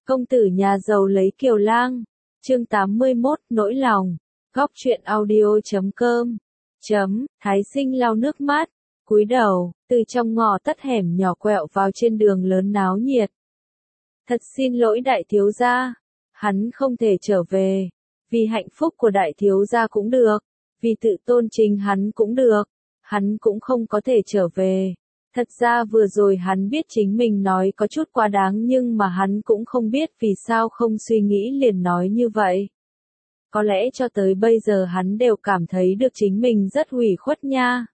Công tử nhà giàu lấy kiều lang. Chương 81, nỗi lòng. Góc truyện audio.com. Thái Sinh lau nước mắt, cúi đầu, từ trong ngõ tắt hẻm nhỏ quẹo vào trên đường lớn náo nhiệt. Thật xin lỗi đại thiếu gia, hắn không thể trở về. Vì hạnh phúc của đại thiếu gia cũng được, vì tự tôn chính hắn cũng được, hắn cũng không có thể trở về. Thật ra vừa rồi hắn biết chính mình nói có chút quá đáng nhưng mà hắn cũng không biết vì sao không suy nghĩ liền nói như vậy. Có lẽ cho tới bây giờ hắn đều cảm thấy được chính mình rất ủy khuất nha.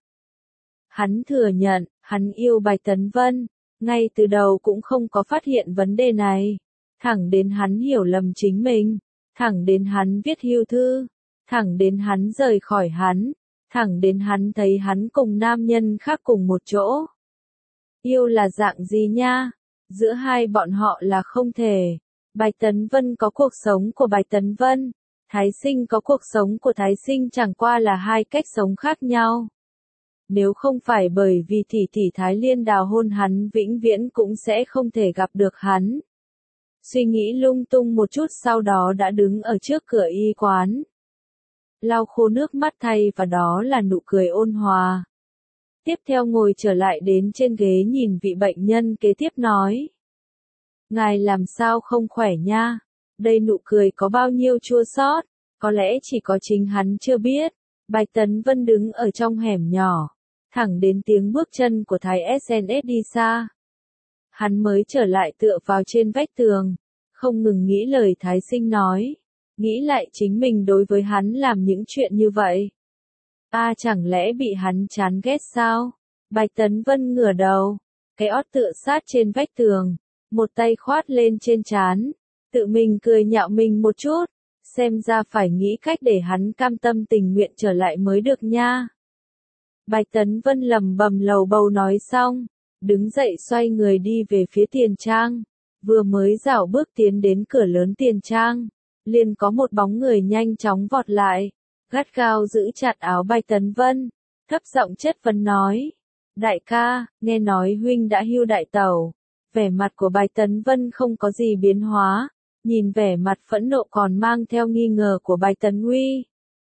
Hắn thừa nhận, hắn yêu Bạch Tấn Vân, ngay từ đầu cũng không có phát hiện vấn đề này. Thẳng đến hắn hiểu lầm chính mình, thẳng đến hắn viết hưu thư, thẳng đến hắn rời khỏi hắn, thẳng đến hắn thấy hắn cùng nam nhân khác cùng một chỗ. Yêu là dạng gì nha? Giữa hai bọn họ là không thể. Bạch Tấn Vân có cuộc sống của Bạch Tấn Vân, Thái Sinh có cuộc sống của Thái Sinh, chẳng qua là hai cách sống khác nhau. Nếu không phải bởi vì tỷ Thái Liên đào hôn hắn vĩnh viễn cũng sẽ không thể gặp được hắn. Suy nghĩ lung tung một chút sau đó đã đứng ở trước cửa y quán. Lau khô nước mắt thay và đó là nụ cười ôn hòa. Tiếp theo ngồi trở lại đến trên ghế nhìn vị bệnh nhân kế tiếp nói. Ngài làm sao không khỏe nha? Đây nụ cười có bao nhiêu chua xót, có lẽ chỉ có chính hắn chưa biết. Bạch Tấn Vân đứng ở trong hẻm nhỏ, thẳng đến tiếng bước chân của Thái SNS đi xa. Hắn mới trở lại tựa vào trên vách tường, không ngừng nghĩ lời Thái Sinh nói, nghĩ lại chính mình đối với hắn làm những chuyện như vậy. Chẳng lẽ bị hắn chán ghét sao? Bạch Tấn Vân ngửa đầu, cái ót tựa sát trên vách tường, một tay khoát lên trên trán, tự mình cười nhạo mình một chút, xem ra phải nghĩ cách để hắn cam tâm tình nguyện trở lại mới được nha. Bạch Tấn Vân lẩm bẩm lầu bầu nói xong, đứng dậy xoay người đi về phía tiền trang, vừa mới dạo bước tiến đến cửa lớn tiền trang, liền có một bóng người nhanh chóng vọt lại, gắt gao giữ chặt áo Bạch Tấn Vân, thấp giọng chất vấn nói, đại ca, nghe nói huynh đã hưu đại tẩu. Vẻ mặt của Bạch Tấn Vân không có gì biến hóa, nhìn vẻ mặt phẫn nộ còn mang theo nghi ngờ của Bạch Tấn Uy.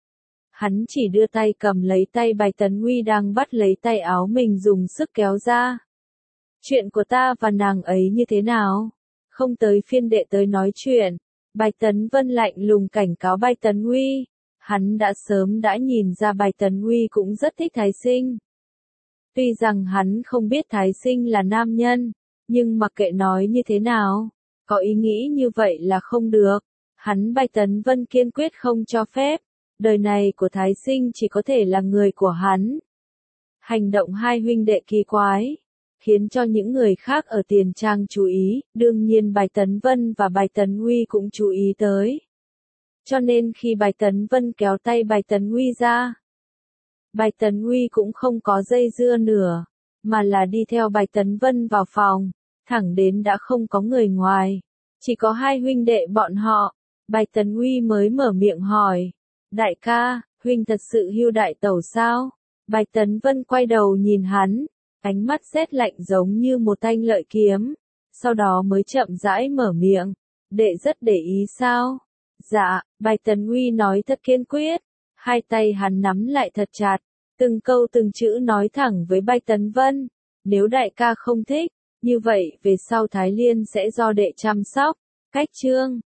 Hắn chỉ đưa tay cầm lấy tay Bạch Tấn Uy đang bắt lấy tay áo mình dùng sức kéo ra. Chuyện của ta và nàng ấy như thế nào? Không tới phiên đệ tới nói chuyện. Bạch Tấn Vân lạnh lùng cảnh cáo Bạch Tấn Uy. Hắn đã sớm đã nhìn ra Bạch Tấn Uy cũng rất thích Thái Sinh. Tuy rằng hắn không biết Thái Sinh là nam nhân, nhưng mặc kệ nói như thế nào, có ý nghĩ như vậy là không được. Hắn Bạch Tấn Vân kiên quyết không cho phép. Đời này của Thái Sinh chỉ có thể là người của hắn. Hành động hai huynh đệ kỳ quái, khiến cho những người khác ở tiền trang chú ý, đương nhiên Bạch Tấn Vân và Bạch Tấn Uy cũng chú ý tới. Cho nên khi Bạch Tấn Vân kéo tay Bạch Tấn Uy ra, Bạch Tấn Uy cũng không có dây dưa nữa, mà là đi theo Bạch Tấn Vân vào phòng, thẳng đến đã không có người ngoài, chỉ có hai huynh đệ bọn họ. Bạch Tấn Uy mới mở miệng hỏi, đại ca, huynh thật sự hưu đại tẩu sao? Bạch Tấn Vân quay đầu nhìn hắn, ánh mắt rét lạnh giống như một thanh lợi kiếm, sau đó mới chậm rãi mở miệng, đệ rất để ý sao? Dạ, Bạch Tấn Uy nói thật kiên quyết, hai tay hắn nắm lại thật chặt, từng câu từng chữ nói thẳng với Bạch Tấn Vân, nếu đại ca không thích, như vậy về sau Thái Liên sẽ do đệ chăm sóc. Cách chương